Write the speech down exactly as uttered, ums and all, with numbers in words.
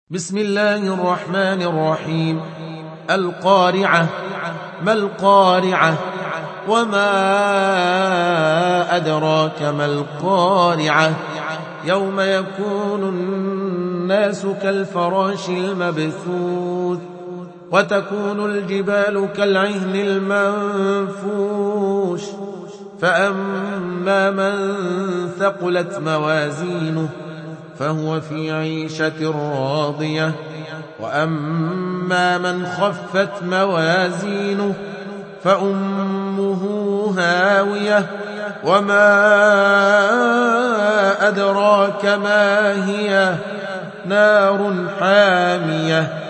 بسم الله الرحمن الرحيم. القارعة. ما القارعة؟ وما أدراك ما القارعة؟ يوم يكون الناس كالفراش المبثوث وتكون الجبال كالعهن المنفوش فأما من ثقلت موازينه فهو في عيشة راضية وأما من خفت موازينه فأمه هاوية وما أدراك ما هي نار حامية